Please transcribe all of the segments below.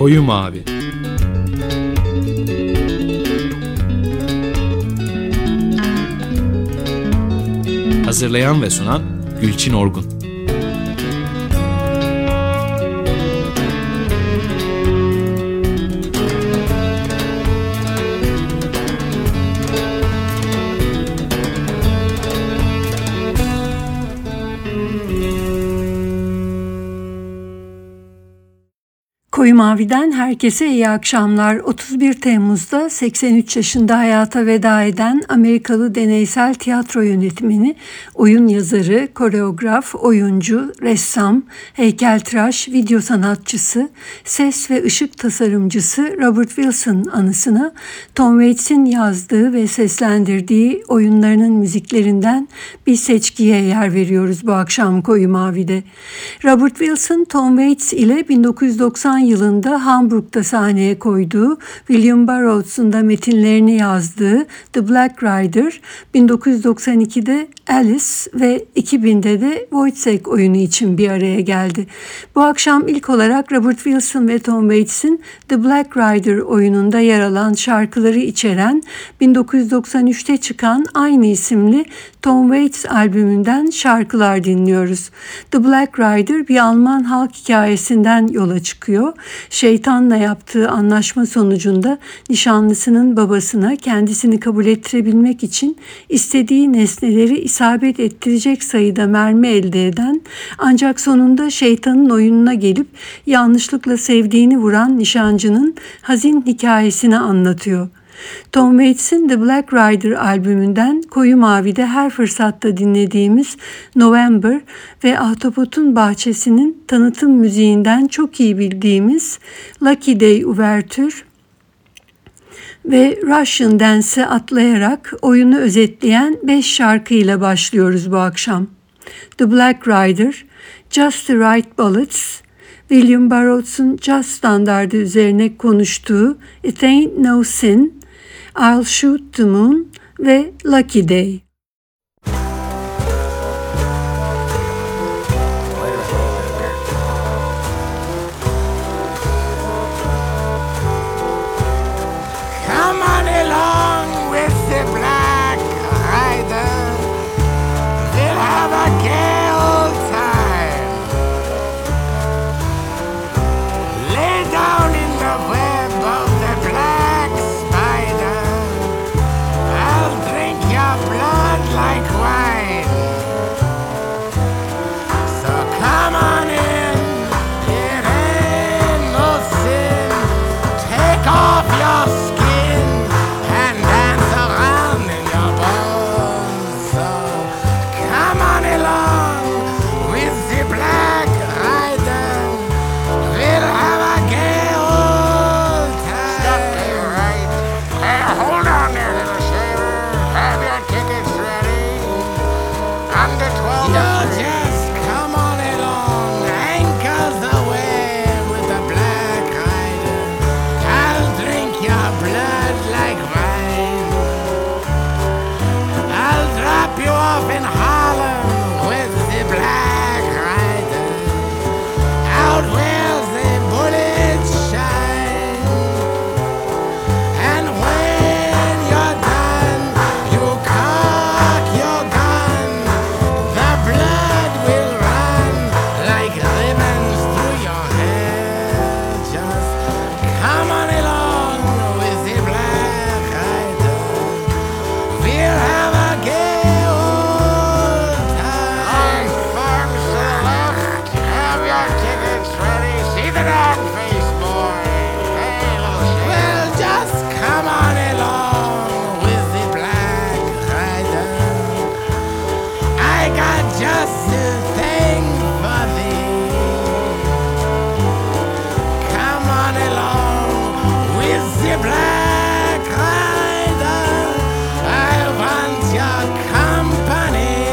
Koyu Mavi. Hazırlayan ve sunan Gülçin Orgun. Koyu Mavi'den herkese iyi akşamlar. 31 Temmuz'da 83 yaşında hayata veda eden Amerikalı deneysel tiyatro yönetmeni, oyun yazarı, koreograf, oyuncu, ressam, heykeltıraş, video sanatçısı, ses ve ışık tasarımcısı Robert Wilson anısına Tom Waits'in yazdığı ve seslendirdiği oyunlarının müziklerinden bir seçkiye yer veriyoruz bu akşam Koyu Mavi'de. Robert Wilson, Tom Waits ile 1990 yılında Hamburg'da sahneye koyduğu, William Burroughs'un da metinlerini yazdığı The Black Rider, 1992'de Alice ve 2000'de de Wojciech oyunu için bir araya geldi. Bu akşam ilk olarak Robert Wilson ve Tom Waits'in The Black Rider oyununda yer alan şarkıları içeren 1993'te çıkan aynı isimli Tom Waits albümünden şarkılar dinliyoruz. The Black Rider bir Alman halk hikayesinden yola çıkıyor. Şeytanla yaptığı anlaşma sonucunda nişanlısının babasına kendisini kabul ettirebilmek için istediği nesneleri isabet ettirecek sayıda mermi elde eden, ancak sonunda şeytanın oyununa gelip yanlışlıkla sevdiğini vuran nişancının hazin hikayesini anlatıyor. Tom Waits'in The Black Rider albümünden Koyu Mavi'de her fırsatta dinlediğimiz November ve Ahtapot'un Bahçesi'nin tanıtım müziğinden çok iyi bildiğimiz Lucky Day Uvertür ve Russian Dance'e atlayarak oyunu özetleyen 5 şarkıyla başlıyoruz bu akşam. The Black Rider, Just the Right Bullets, William Burroughs'un jazz standardı üzerine konuştuğu It Ain't No Sin, I'll Shoot the Moon ve Lucky Day. Come on along with the Black Rider, we'll have a gay old time. Lay down in the web of the black spider, I'll drink your blood like wine. So come on in, it ain't no sin. Take off your skin and dance around in your bones. So come on along with the Black Rider, we'll have a gay old time. Stop there, right? Hey, hold on there, little shaver. Have your tickets ready. Under 12. You just come on along, anchors away with the Black Rider. I'll drink your blood like wine. I'll drop you off in Harlem with the Black Rider, out where the bullets shine. And when you're done, you cock your gun. The blood will run like ribbons through your hair. Just come on along with the Black Rider, we'll have a gay old time. Farms to the left, have your tickets ready. See the dog face, boy. Hey, little shit. Well, just come on along with the Black Rider. I got just the thing for thee. Come on along with the Black Rider. I want your company.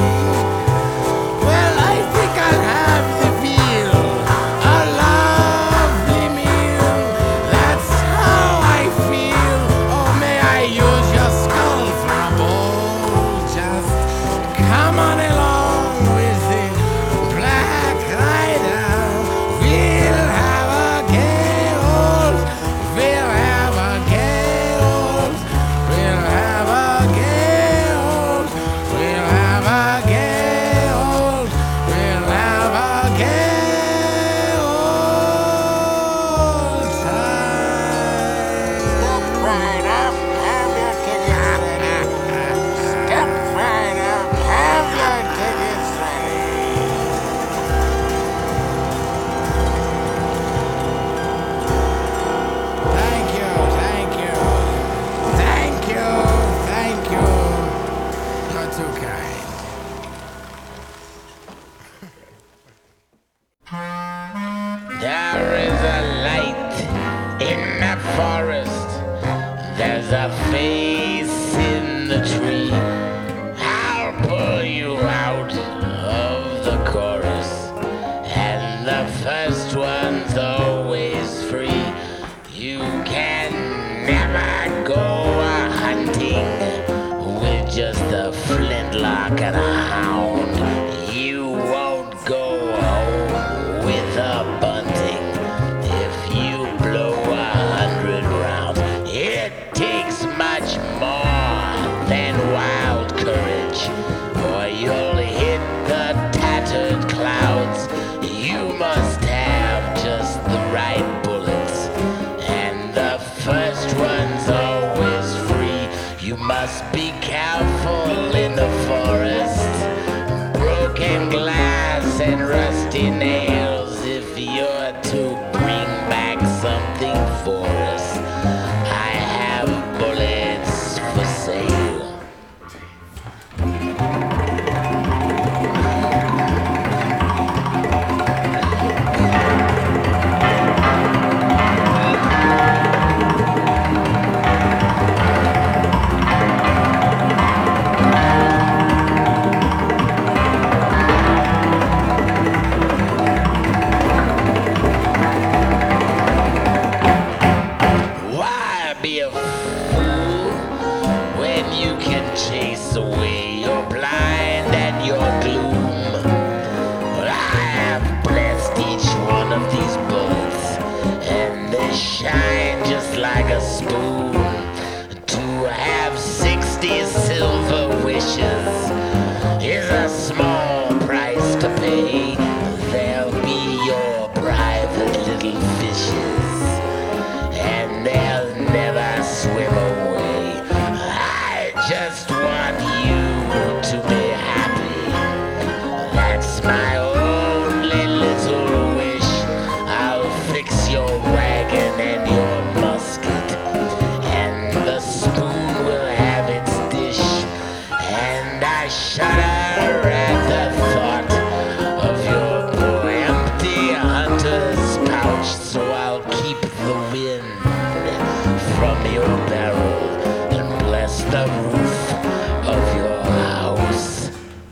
Well, I think I'll have the feel, a lovely meal. That's how I feel. Oh, may I use your skull for a bowl? Just come on along with the Black Rider. We'll have a gay old never get old. We'll never get old. Step right up, have your tickets ready. Step right up, have your tickets ready. Thank you, thank you. Thank you, thank you. You're too kind. There is a light in the forest. There's a face in the tree. I'll pull you out of the chorus, and the first one's always free. You can never go hunting with just a flintlock and a hound. You won't go home with a bunting if you blow 100 rounds. It takes much more than wild courage, or you'll hit the tattered clouds. You must have just the right bullets, and the first one's always free. You must be careful in the forest. Broken glass and rusty nails if you're to bring back something for us. I have bullets for sale. Why be a fool when you can chase away your blind and your gloom? Well, I have blessed each one of these bullets, and they shine just like a spoon. To have 60 silver wishes is a small price to pay. They'll be your private little fishes, and they'll never swim away. I just want you to be happy. That's my only little wish. I'll fix your wagon and your musket, and the spoon will have its dish. And I shudder at the thought of your poor empty hunter's pouch. So I'll keep the wind from your barrel and bless the roof of your house.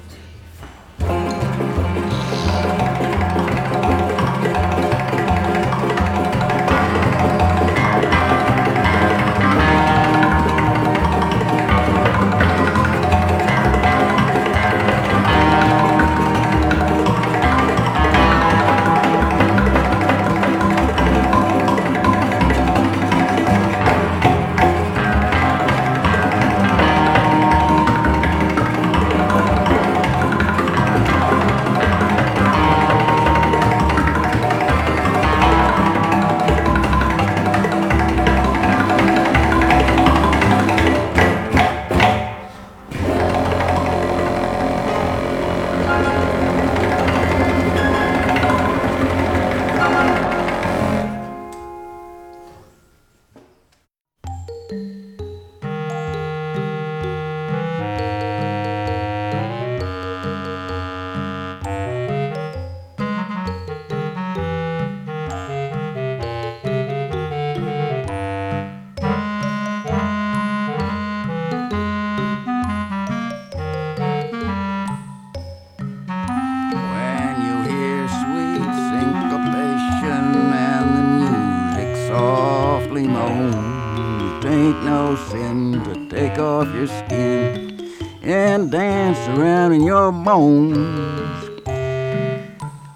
take off your skin and dance around in your bones.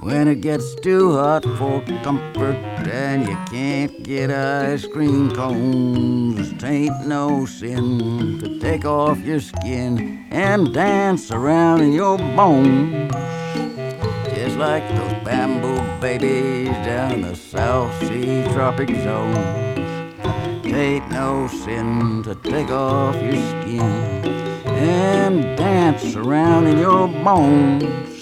When it gets too hot for comfort and you can't get ice cream cones, 'tain't no sin to take off your skin and dance around in your bones. Just like those bamboo babies down in the South Sea tropic zone. 'Tain't no sin to take off your skin and dance around in your bones.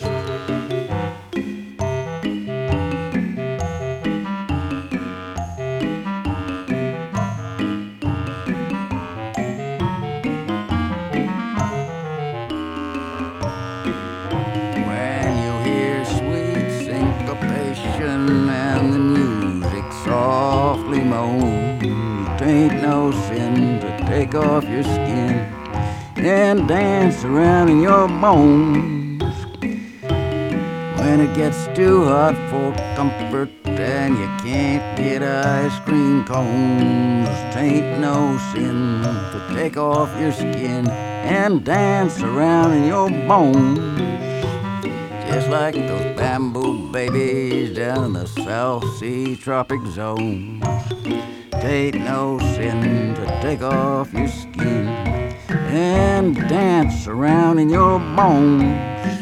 When you hear sweet syncopation and the music softly moans, 'tain't no sin to take off your skin and dance around in your bones. When it gets too hot for comfort and you can't get ice cream cones, 'tain't no sin to take off your skin and dance around in your bones. Just like those bamboo babies down in the South Sea tropic zones. 'Tain't no sin to take off your skin and dance around in your bones.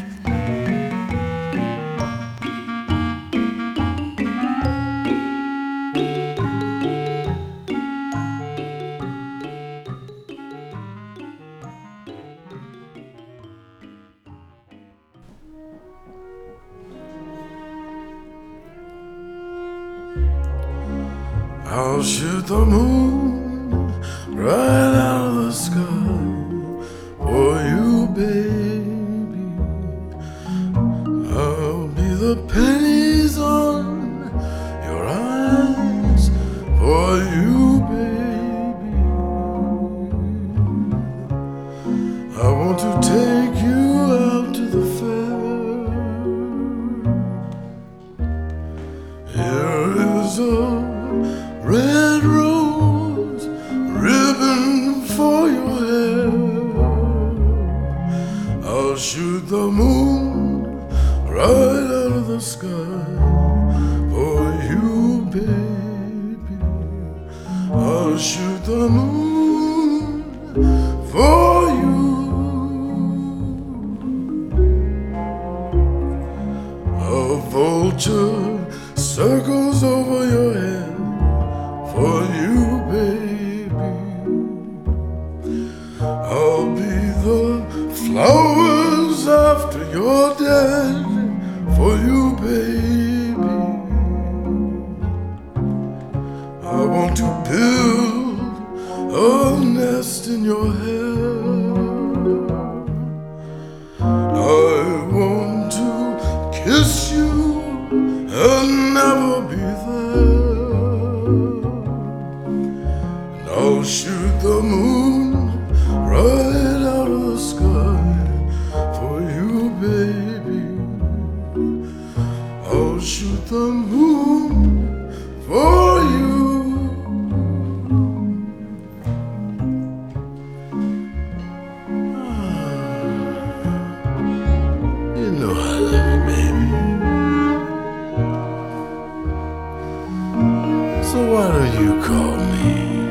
I'll shoot the moon right out of the sky for you, baby. I'll be the pennies on your eyes for you, baby. I want to take you out to the fair. Here is a red rose ribbon for your hair. I'll shoot the moon right out of the sky for you, baby. I'll shoot the moon for you. A vulture circles over your head for you, baby. I'll be the flowers after you're dead for you, baby. I want to build a nest in your hair. I want to kiss you and never be there. I'll shoot the moon right out of the sky for you, baby. I'll shoot the moon for you. You know I love you, baby. So why don't you call me?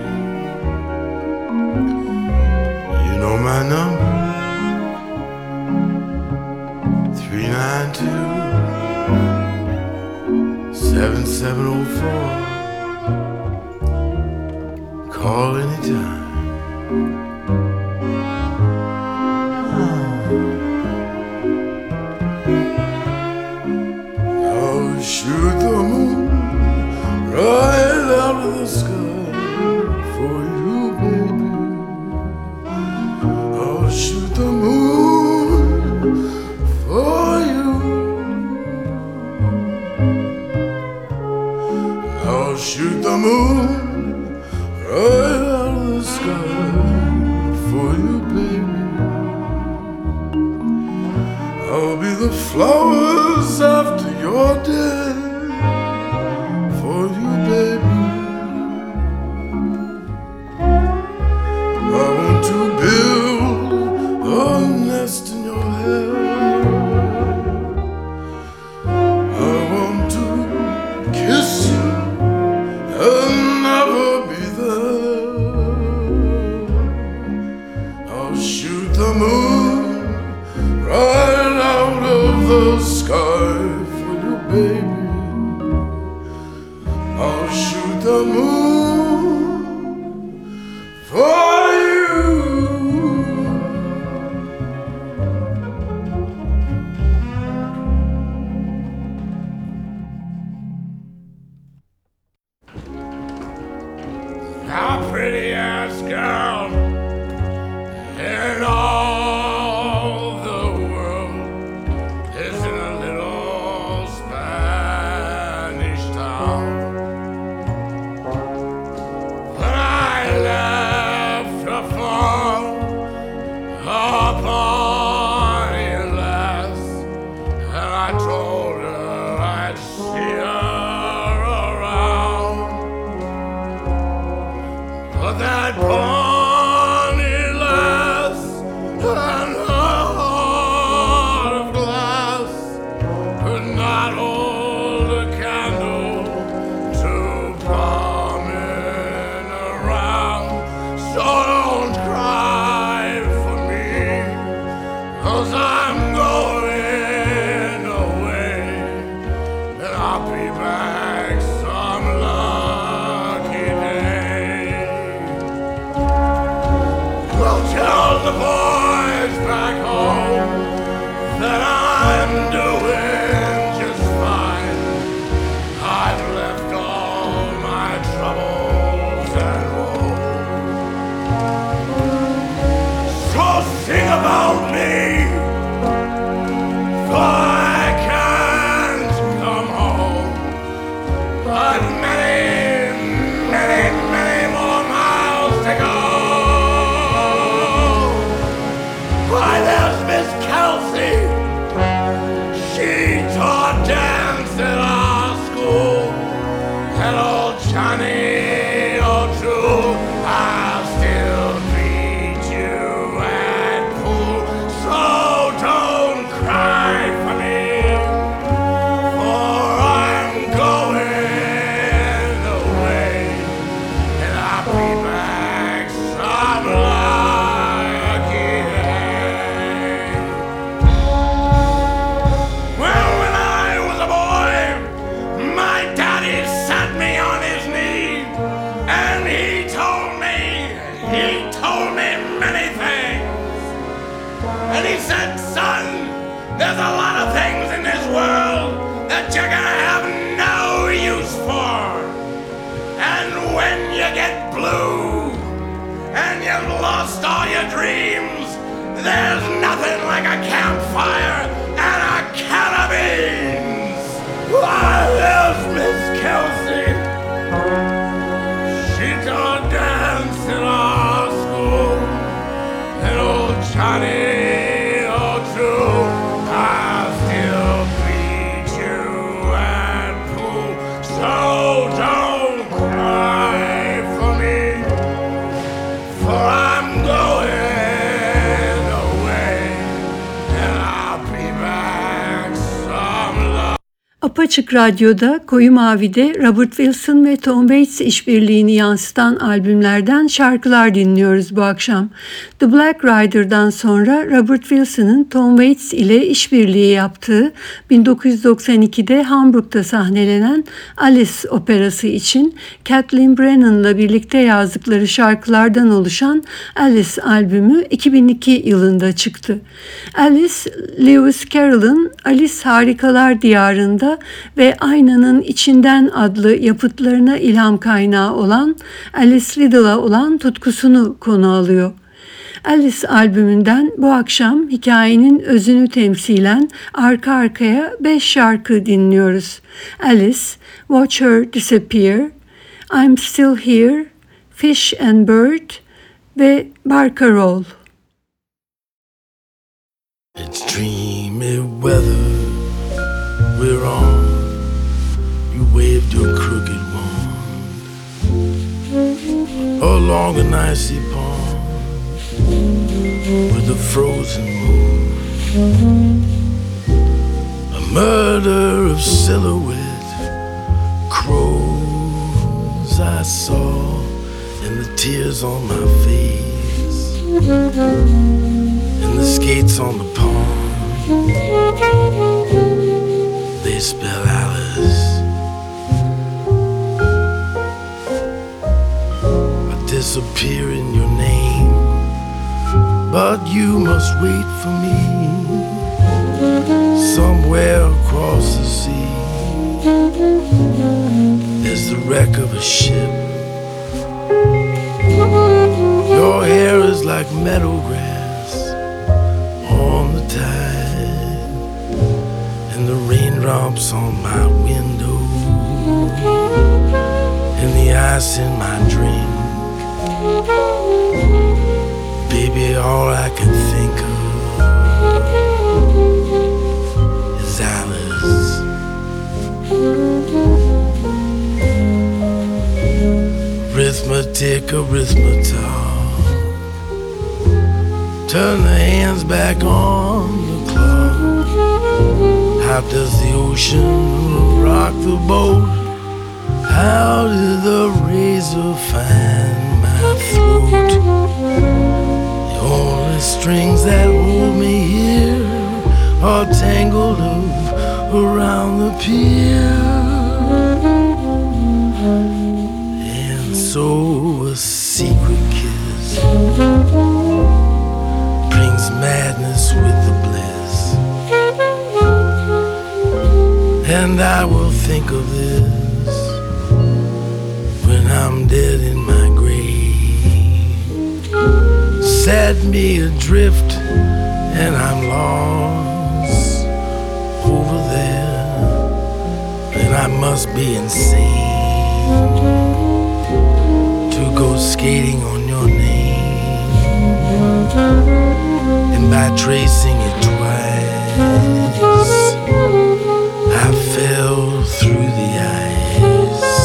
You know my number, 392-7704. Call anytime. I'll shoot the moon right out of the sky for you, baby. I'll shoot the moon for you. I'll shoot the moon right out of the sky for you, baby. I'll be the flowers after you're dead for you, baby. I want to build a nest in your hair. I the sky for you, baby. I'll shoot the moon for you. The prettiest girl in all the world is in a little Spanish town. But I left her for a party last, and I told her I'd see her around. But that bonny lass and her heart of glass could not hold a candle to bumming around. So don't cry for me, 'cause I'm going away, and I'll be back some lucky day. Well, tell the boys back home that I'm doing just fine. I've left all my troubles at home. So sing about me, for I can't come home. But many, many, many more miles to go. Why, there's Miss Kelsey. She taught dance at our school. And old Johnny O'Toole, I'll still beat you at pool. So don't cry for me, for I'm going away, and I'll be back some lucky day. Well, when I was a boy, my daddy sat me on his knee, and he told me many things. And he said, son, there's a lot of things in this world that you're gonna have no use for. And when you get blue and you've lost all your dreams, there's nothing like a campfire and a can of beans. Why, there's Miss Kelsey. She taught dance in our school. And old Johnny O'Toole, I'll still beat you at pool. So don't cry for me, for I'm going away, and I'll be back some love. Apaçık Radyo'da Koyu Mavi'de Robert Wilson ve Tom Waits işbirliğini yansıtan albümlerden şarkılar dinliyoruz bu akşam. The Black Rider'dan sonra Robert Wilson'ın Tom Waits ile işbirliği yaptığı 1992'de Hamburg'da sahnelenen Alice operası için Kathleen Brennan'la birlikte yazdıkları şarkılardan oluşan Alice albümü 2002 yılında çıktı. Alice, Lewis Carroll'ın Alice Harikalar Diyarında ve Aynanın İçinden adlı yapıtlarına ilham kaynağı olan Alice Liddell'a olan tutkusunu konu alıyor. Alice albümünden bu akşam hikayenin özünü temsilen arka arkaya 5 şarkı dinliyoruz. Alice, Watch Her Disappear, I'm Still Here, Fish and Bird ve Barcarolle. It's dreamy weather we're on. You waved your crooked wand along an icy pond with a frozen moon. A murder of silhouette crows I saw in the tears on my face, and the skates on the pond. spell Alice. I disappear in your name, but you must wait for me somewhere across the sea. There's the wreck of a ship. Your hair is like meadow grass on the tide, and the raindrops on my window, and the ice in my drink. Baby, all I can think of is Alice. Arithmetic, arithmetic. Turn the hands back on the clock. How does the ocean rock the boat? How did the razor find my throat? The only strings that hold me here are tangled up around the pier. And so a secret kiss brings madness with the bliss. And I will think of this when I'm dead in my grave. Set me adrift and I'm lost over there, and I must be insane to go skating on your name. And by tracing it twice, I fell through the eyes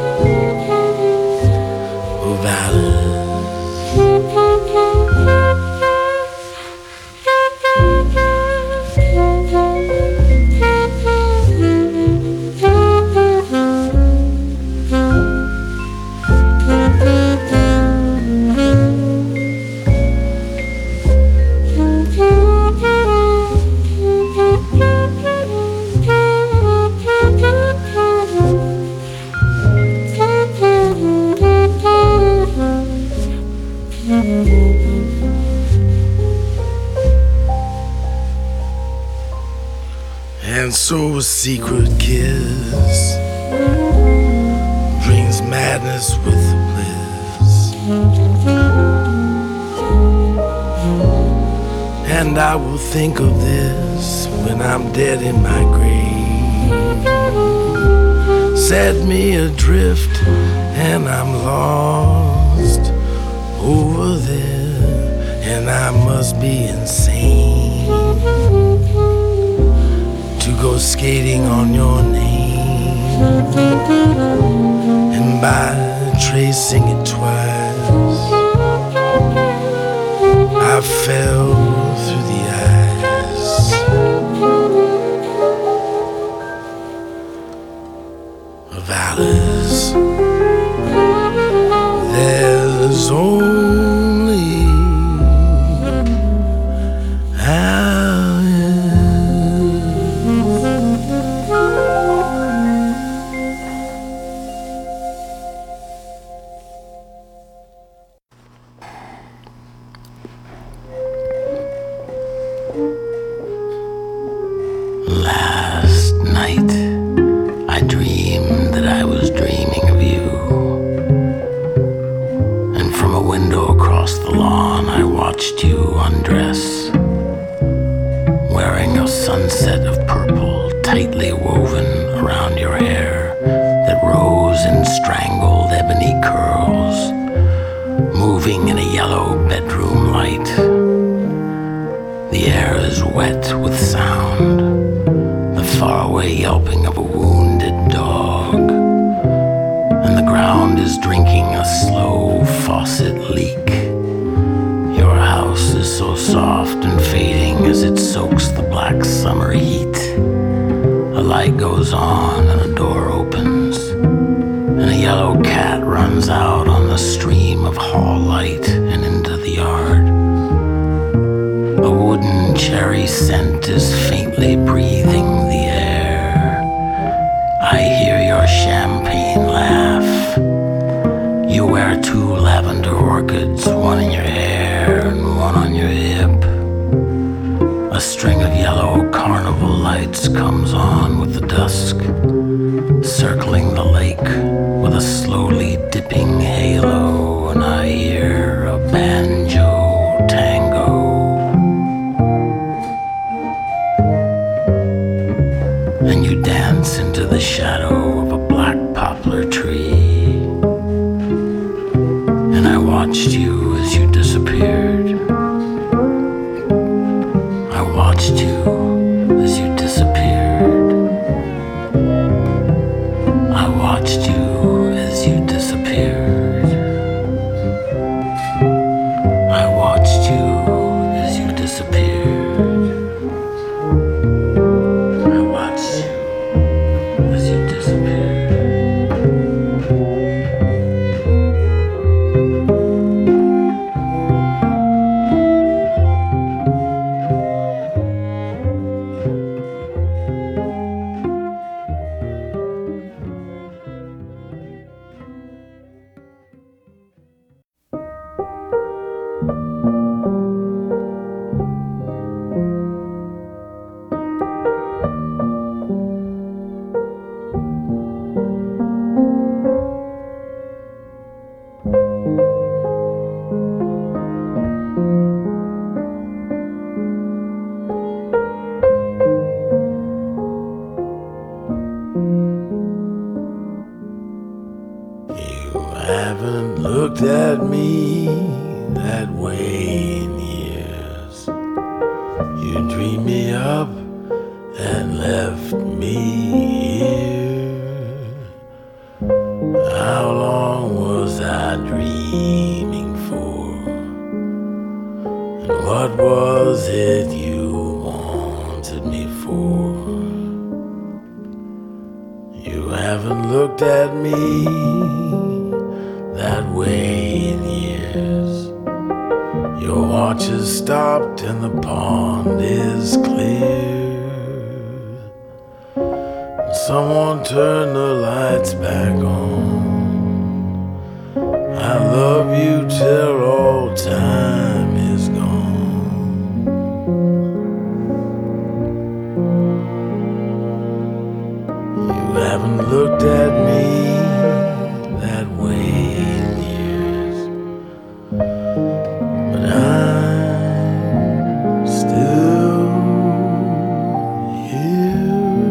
of Alice. And so a secret kiss brings madness with the bliss. And I will think of this when I'm dead in my grave. Set me adrift and I'm lost over there, and I must be insane to go skating on your name. And by tracing it twice, I fell through the eyes of Alice. There's only Last night, I dreamed that I was dreaming of you. And from a window across the lawn, I watched you undress, wearing a sunset of purple tightly woven around your hair that rose in strangled ebony curls, moving in a yellow bedroom light. The air is wet with sound, the faraway yelping of a wounded dog, and the ground is drinking a slow faucet leak. Your house is so soft and fading as it soaks the black summer heat. A light goes on and a door opens, and a yellow cat runs out on the stream of hall light and into the yard. A wooden cherry scent is faintly breathing the air, lights comes on with the dusk, circling the lake with a slowly dipping halo, and I hear a banjo tango. And you dance into the shadow of a black poplar tree, and I watched you as you disappeared. I watched you as you disappeared. I watched you as you disappeared. I watched you as you disappeared. I watched you as you disappeared. Haven't looked at me that way in years. You dreamed me up and left me here. How long was I dreaming for? And what was it you wanted me for? You haven't looked at me that way in years. Your watch has stopped and the pond is clear. Someone turn the lights back on. I love you till all time is gone. You haven't looked at me that way in years, but I'm still here.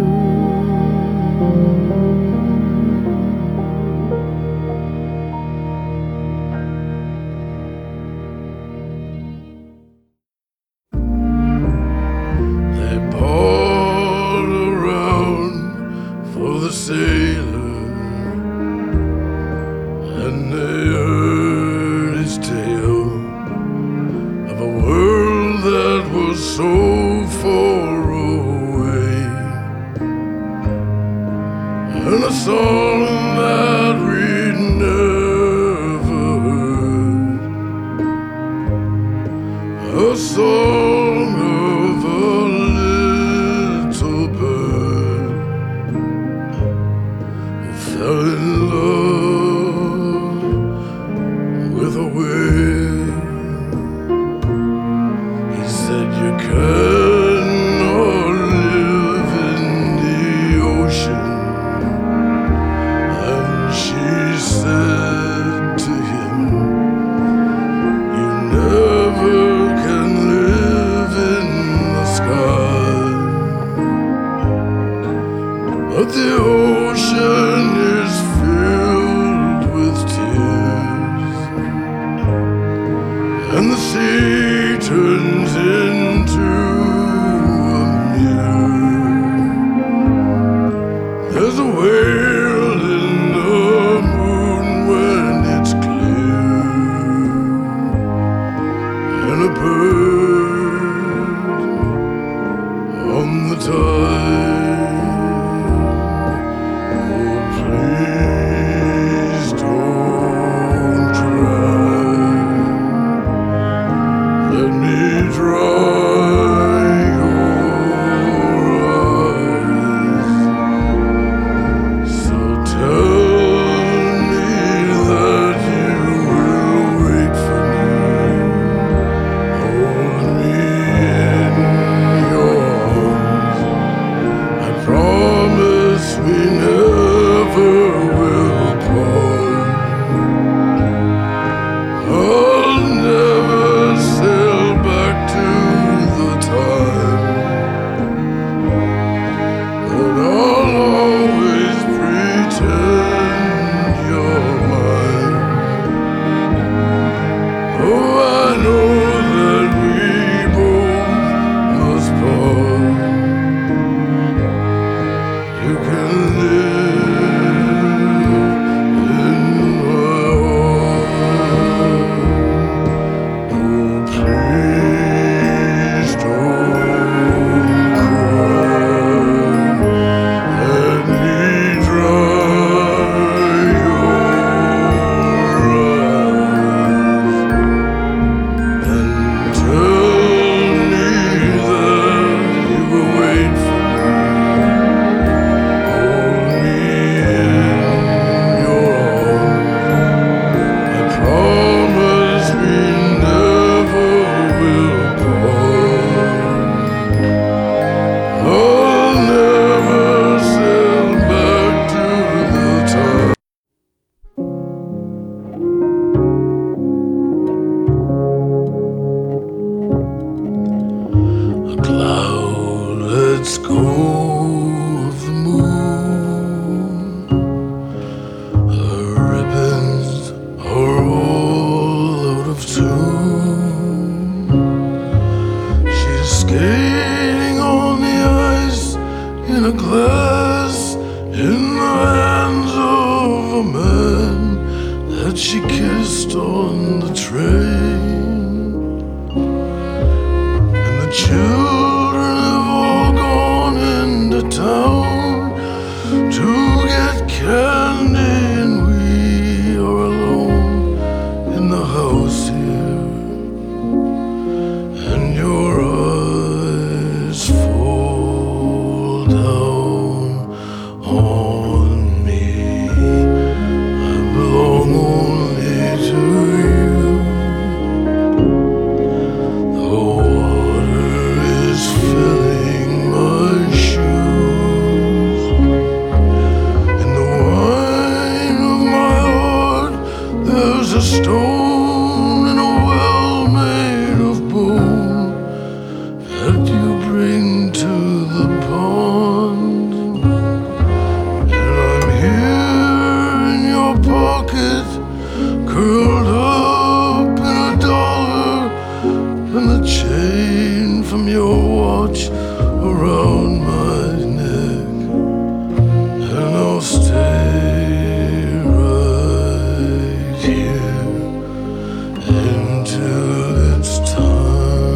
They poured around for the sailor, and they heard his tale of a world that was so far away, and a song that we'd never heard, a song of a little bird who fell in love with a wave. He said you cannot live in the ocean, and she said to him, you never can live in the sky. But the ocean is filled with tears, and the sea turns into a mirror. There's a whale in the moon when it's clear, and a bird on the tide. Oh, never sail back to the top. A cloud lets go of the moon. Her ribbons are all out of tune. She's skating on the ice in a glass in the hands of a man that she kissed on the train. And the children have all gone into town to get candy, and we are alone in the house here. And your eyes fall down on me. I belong only to you. The water is filling my shoes. In the wine of my heart, there's a stone in a well made of bone that you bring to the pond. And I'm here in your pocket, curled up in a dollar, and the chain from your watch around my neck. And I'll stay right here until it's time.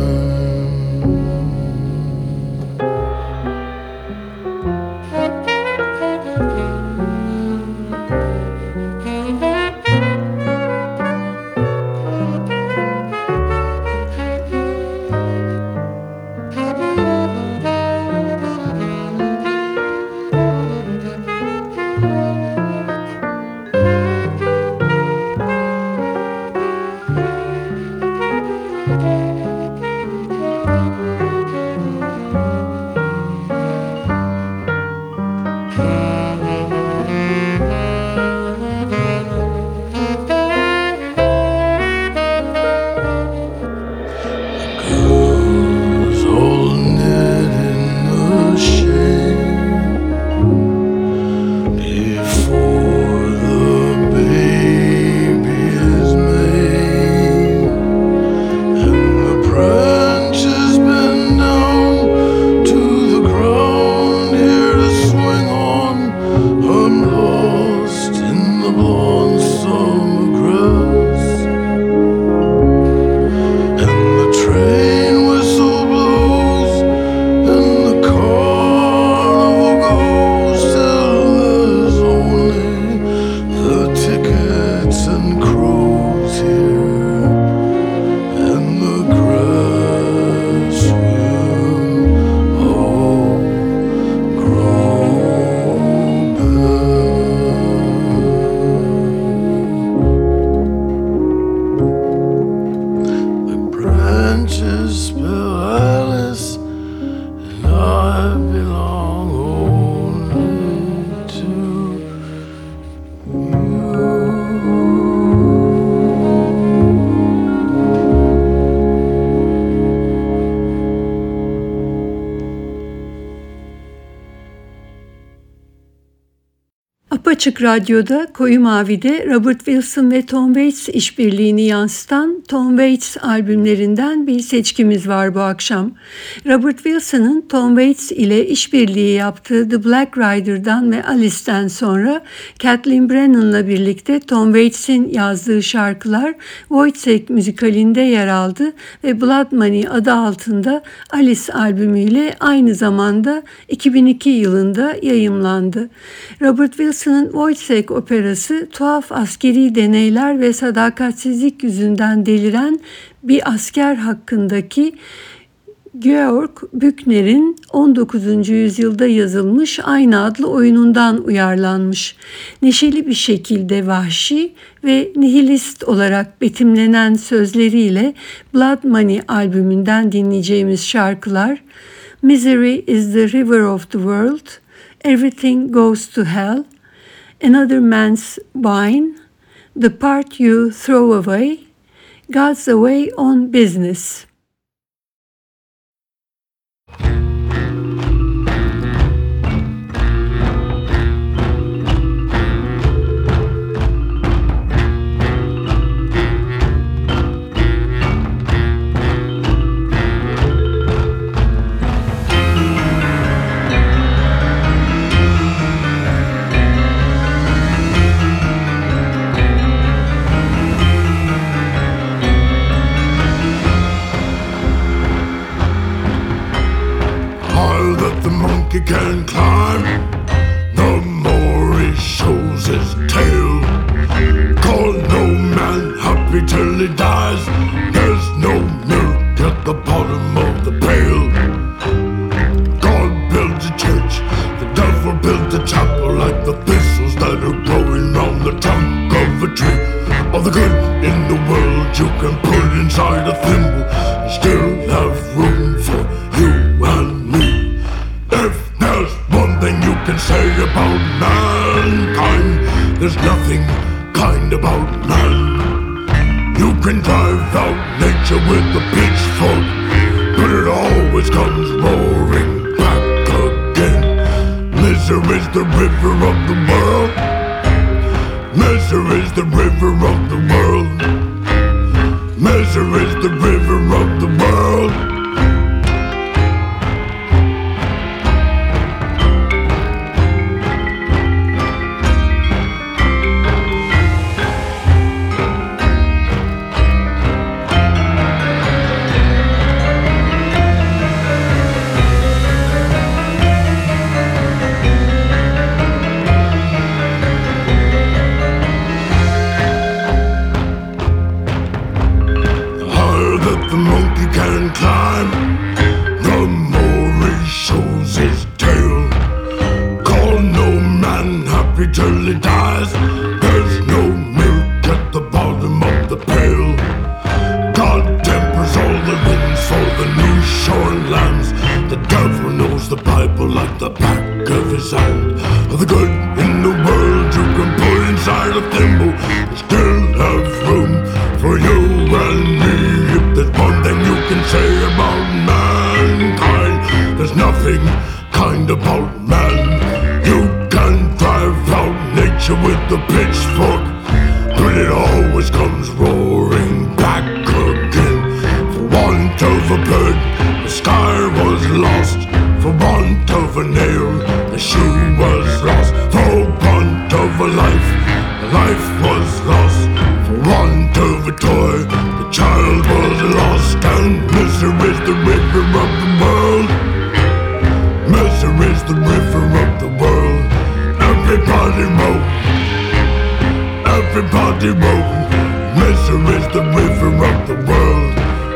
Girls all knit in the shade before the baby is made, and the branches bend down to the ground here to swing on. I'm lost in the blonde summer grass. And the train whistle blows, and the carnival goes till there's only the tickets and crows here, and the grass will all grow back. The branches spell Alice, and I belong only to you. Apaçık Radyo'da Koyu Mavi'de Robert Wilson ve Tom Waits işbirliğini yansıtan Tom Waits albümlerinden bir seçkimiz var bu akşam. Robert Wilson'ın Tom Waits ile işbirliği yaptığı The Black Rider'dan ve Alice'den sonra Kathleen Brennan'la birlikte Tom Waits'in yazdığı şarkılar Wojciech müzikalinde yer aldı ve Blood Money adı altında Alice albümüyle aynı zamanda 2002 yılında yayımlandı. Robert Wilson'ın Wojciech operası tuhaf askeri deneyler ve sadakatsizlik yüzünden deliren bir asker hakkındaki Georg Büchner'in 19. yüzyılda yazılmış aynı adlı oyunundan uyarlanmış. Neşeli bir şekilde vahşi ve nihilist olarak betimlenen sözleriyle Blood Money albümünden dinleyeceğimiz şarkılar Misery is the river of the world, everything goes to hell, another man's wine, the part you throw away, God's away on business. Monkey can climb, the more he shows his tail. Call no man happy till he dies. There's no milk at the bottom of the pail. God builds a church, the devil builds a chapel, like the thistles that are growing round the trunk of a tree. All the good in the world you can put inside a thimble and still have room for you and me. If there's one thing you can say about mankind, there's nothing kind about man. You can drive out nature with a pitchfork, but it always comes roaring back again. Misery's the river of the world. Misery's the river of the world. Misery's the river of the world. Climb, the more he shows his tail. Call no man happy till he dies. There's no milk at the bottom of the pail. God tempers all the winds for the new shorn lambs. The devil knows the Bible like the back of his hand. The good in the world you can put inside a thimble and still have room for you and me. If there's one thing you can say about mankind, there's nothing kind about man. You can drive out nature with the pitchfork, but it always comes roaring back again. For want of a bird, the sky was lost. For want of a nail, the shoe was lost. For want of a life, the life was lost. For want of a toy, the child was lost. And misery's the river of the world. Misery's the river of the world. Everybody row, everybody row. Misery's the river of the world.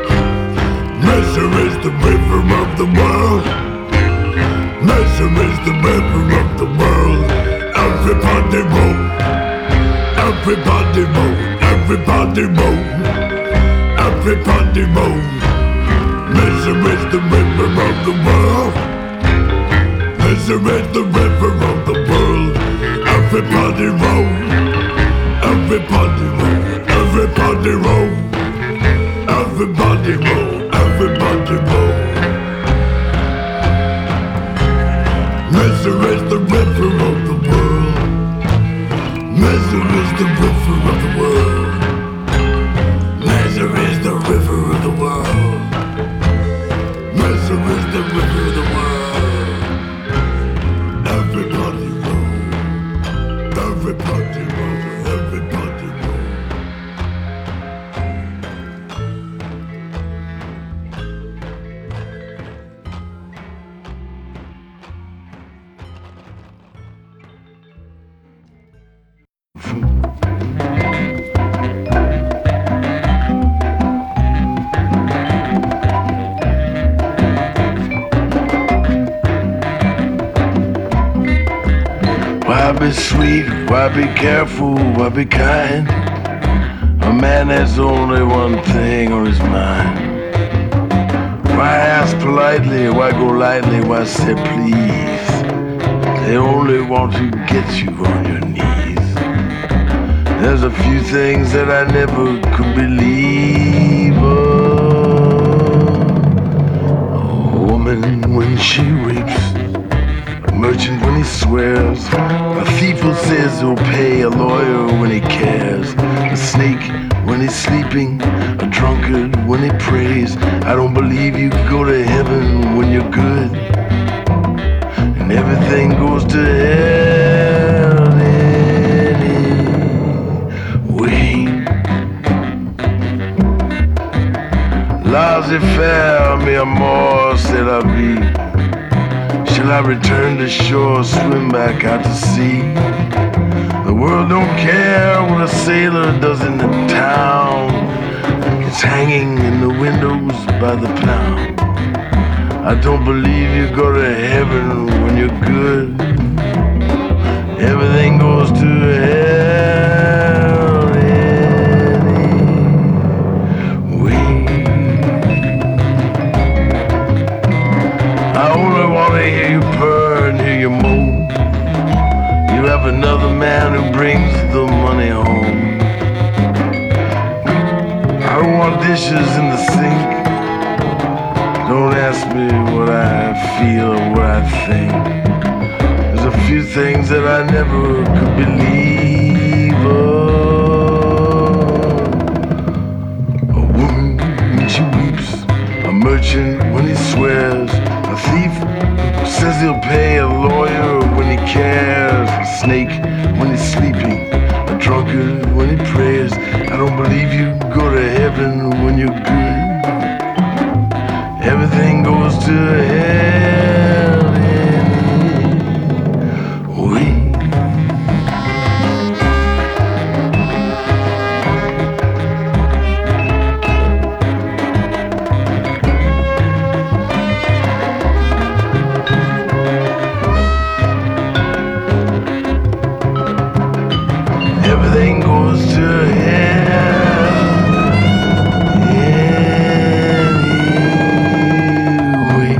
Misery's the river of the world. Misery's the river of the world. Everybody row, everybody row, everybody row, everybody row. Misery's the river of the world. Misery's the river of the world. Everybody row, everybody row, everybody row, everybody row, everybody row. Misery's the river of the world. Misery's the river of the world. Misery's the river of the world. Misery's the river of the world. Everybody row. Everybody row. Everybody row. Why be sweet? Why be careful? Why be kind? A man has only one thing on his mind. Why ask politely, why go lightly, why say please? They only want to get you on your knees. There's a few things that I never could believe a woman when she weeps, a merchant when he swears, a thief who says he'll pay, a lawyer when he cares, a snake when he's sleeping, a drunkard when he prays. I don't believe you go to heaven when you're good, and everything goes to hell anyway. Laissez-faire, mi amor, c'est la vie. Shall I return to shore, swim back out to sea? The world don't care what a sailor does in the town. It's hanging in the windows by the pound. I don't believe you go to heaven when you're good. Everything goes to hell anyway. I only want to hear you purr and hear you moan. You have another man who brings the money home. I don't want dishes in the sink. Don't ask me what I feel or what I think. There's a few things that I never could believe of. A woman when she weeps, a merchant when he swears, a thief who says he'll pay, a lawyer when he cares, a snake when he's sleeping, a drunkard when he prays. I don't believe you go to heaven when you're good. Everything goes to hell anyway. Everything goes to hell anyway.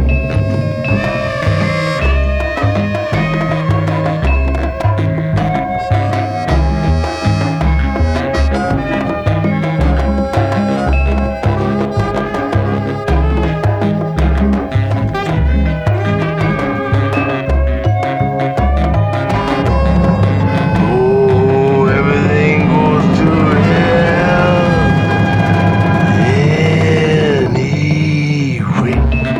Oh, everything goes to hell anyway.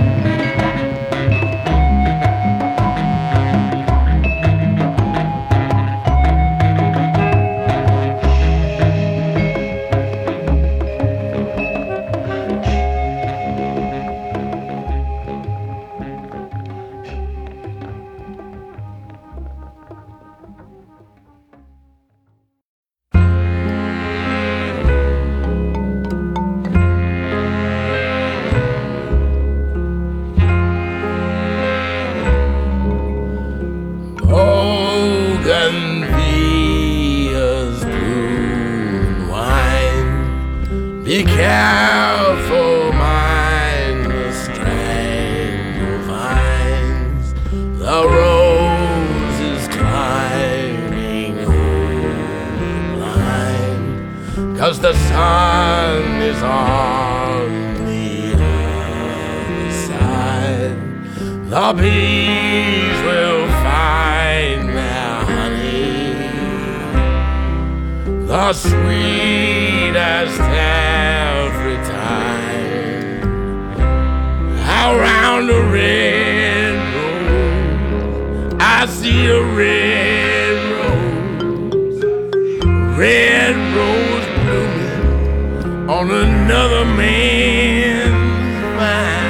Bougainvillea's blue wine. Be careful, mind the strangle vines. The rose is climbing over blind, 'cause the sun is on the other side. The bees will find their honey, the sweetest every time. Around the red rose, I see a red rose blooming on another man's mind.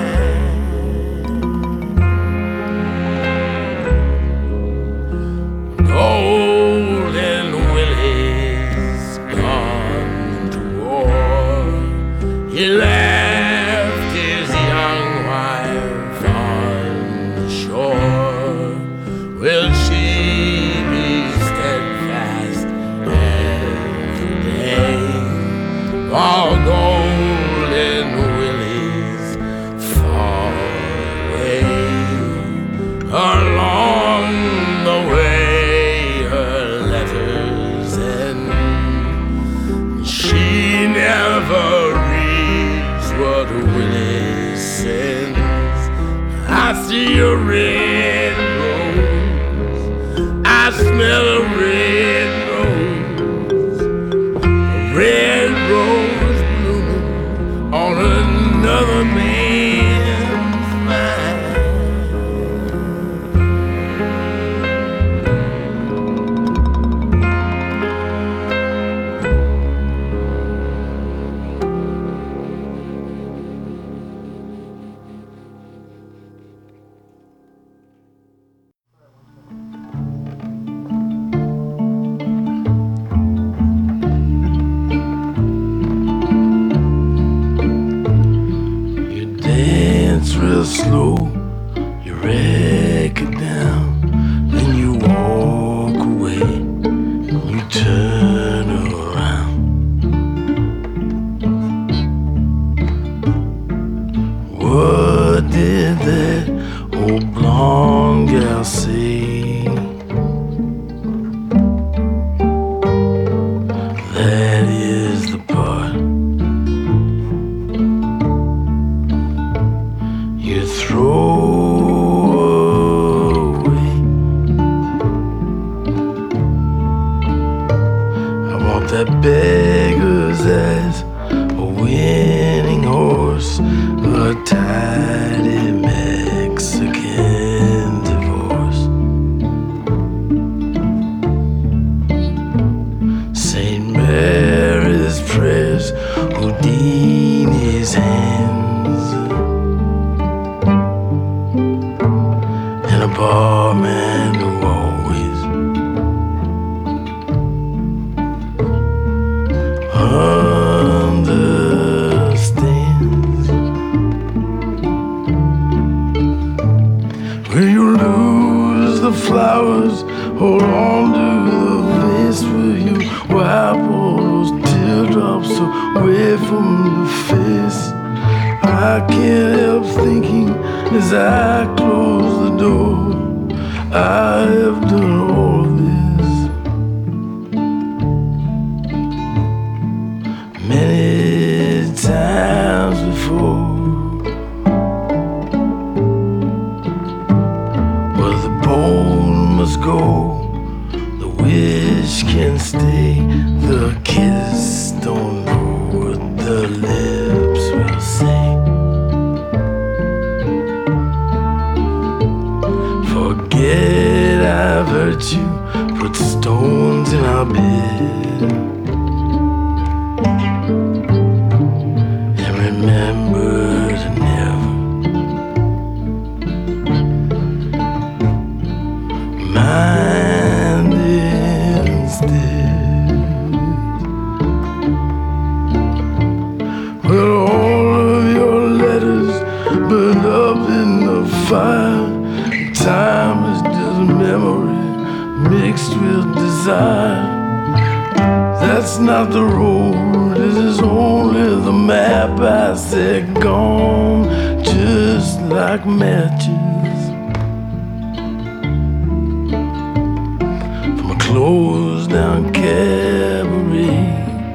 Golden Willie's gone to war. He left his young wife on the shore. Will she be steadfast every day? For gold smell of red rose, a red rose blooming on another man's mind. Real slow, you wreck it down, then you walk away, you turn around. What did that old blonde gal say? That is the part you throw away. I want that beggar's ass, a winning horse, a tidy Mexican divorce. St. Mary's prayers, Houdini's hands, and a barman who always understands. Will you lose the flowers? Hold on to the vase. Will you wipe all those teardrops away from the face? I can't help thinking as I close the door, I have done all of this many times before. Well, the bone must go, the wish can stay, the kiss don't know what the lips will say. Forget I've hurt you, put stones in our bed, and remember to never mind instead. Well, all of your letters burned up in the fire. Time is just memory mixed with desire. That's not the road, this is only the map. I said gone, just like matches from a closed down cabaret.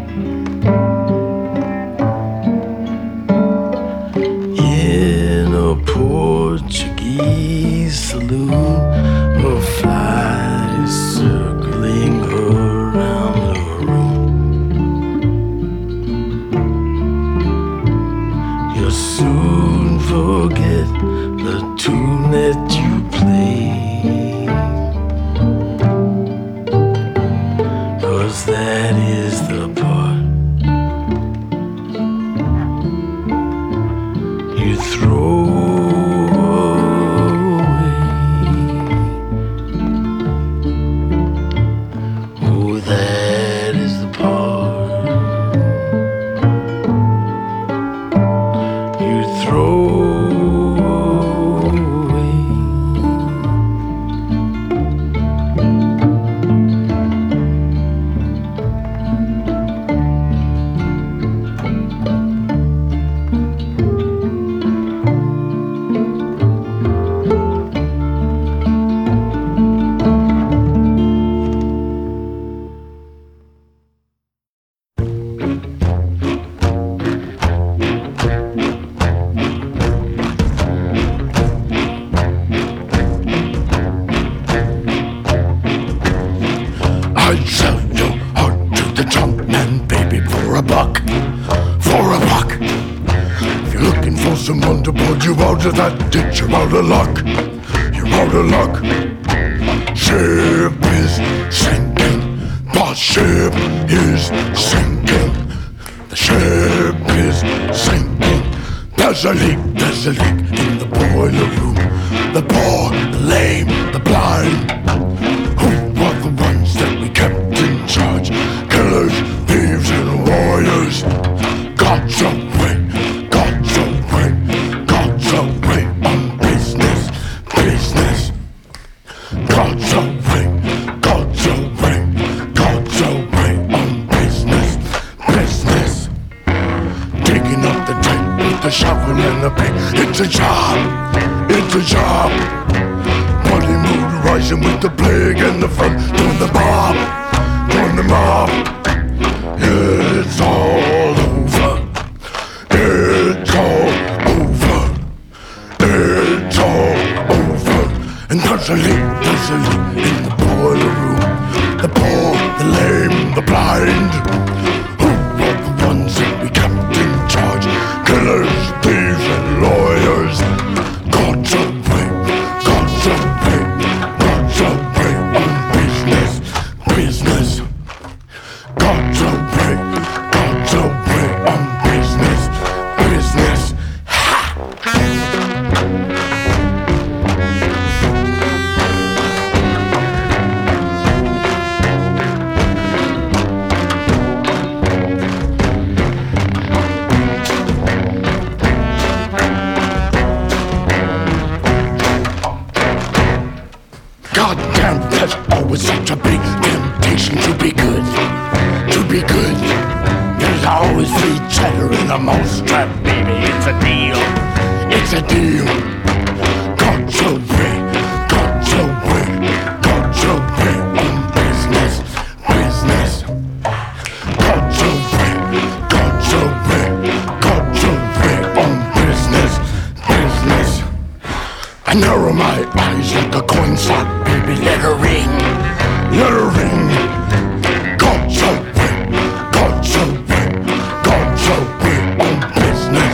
In a Portuguese saloon, a fly is circling around the room. You'll soon forget the tune that you played, 'cause out of that ditch, you're out of luck. You're out of luck. Ship is sinking. The ship is sinking. The ship is sinking. There's a leak in the boiler room. The poor, the lame, the blind. Who were the ones that we kept in charge? Killers, thieves, and warriors. God's away, God's away, God's away on business, business. God's away, God's away, God's away on business, business. Digging up the tank with the shovel and the pick. It's a job, it's a job. Bloody mood rising with the plague and the fun. Doing the mob, doing the mob. It's all over. It's all over. It's all over. And there's a leak in the boiler room. The poor, the lame, the blind. Who were the ones that we kept in charge? Killers, thieves, and lawyers. God's away, God's away, God's away on business, business. God's away, God's away on business, business. Goddamn, there's always such a big temptation to be good, to be good. There's always free cheddar in a mousetrap, baby. It's a deal, it's a deal. God's away, God's away, God's away on business, business. God's away, God's away, God's away on business, business. I narrow my eyes like a coin slot, baby, let her ring, let her ring. God's away, God's away, God's away on business.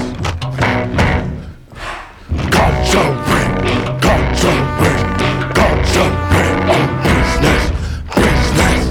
God's away, God's away, God's away on business, business.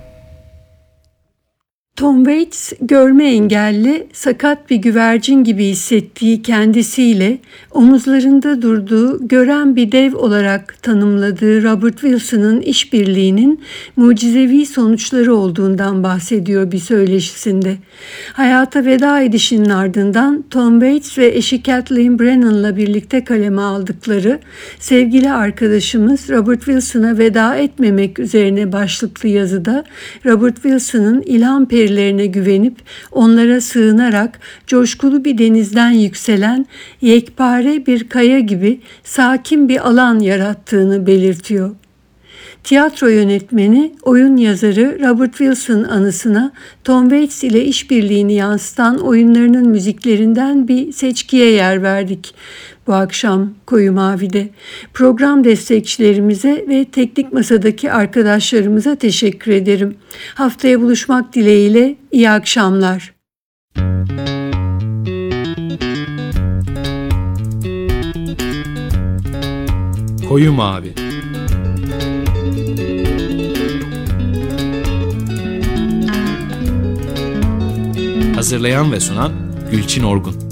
Tom Waits, görme engelli, sakat bir güvercin gibi hissettiği kendisiyle omuzlarında durduğu, gören bir dev olarak tanımladığı Robert Wilson'ın işbirliğinin mucizevi sonuçları olduğundan bahsediyor bir söyleşisinde. Hayata veda edişinin ardından Tom Waits ve eşi Kathleen Brennan'la birlikte kaleme aldıkları sevgili arkadaşımız Robert Wilson'a veda etmemek üzerine başlıklı yazıda Robert Wilson'ın ilham perilerine güvenip onlara sığınarak coşkulu bir denizden yükselen yekpare bir kaya gibi sakin bir alan yarattığını belirtiyor. Tiyatro yönetmeni, oyun yazarı Robert Wilson anısına Tom Waits ile işbirliğini yansıtan oyunlarının müziklerinden bir seçkiye yer verdik. Bu akşam Koyu Mavi'de program destekçilerimize ve teknik masadaki arkadaşlarımıza teşekkür ederim. Haftaya buluşmak dileğiyle iyi akşamlar. Koyu Mavi. Hazırlayan ve sunan Gülçin Orgun.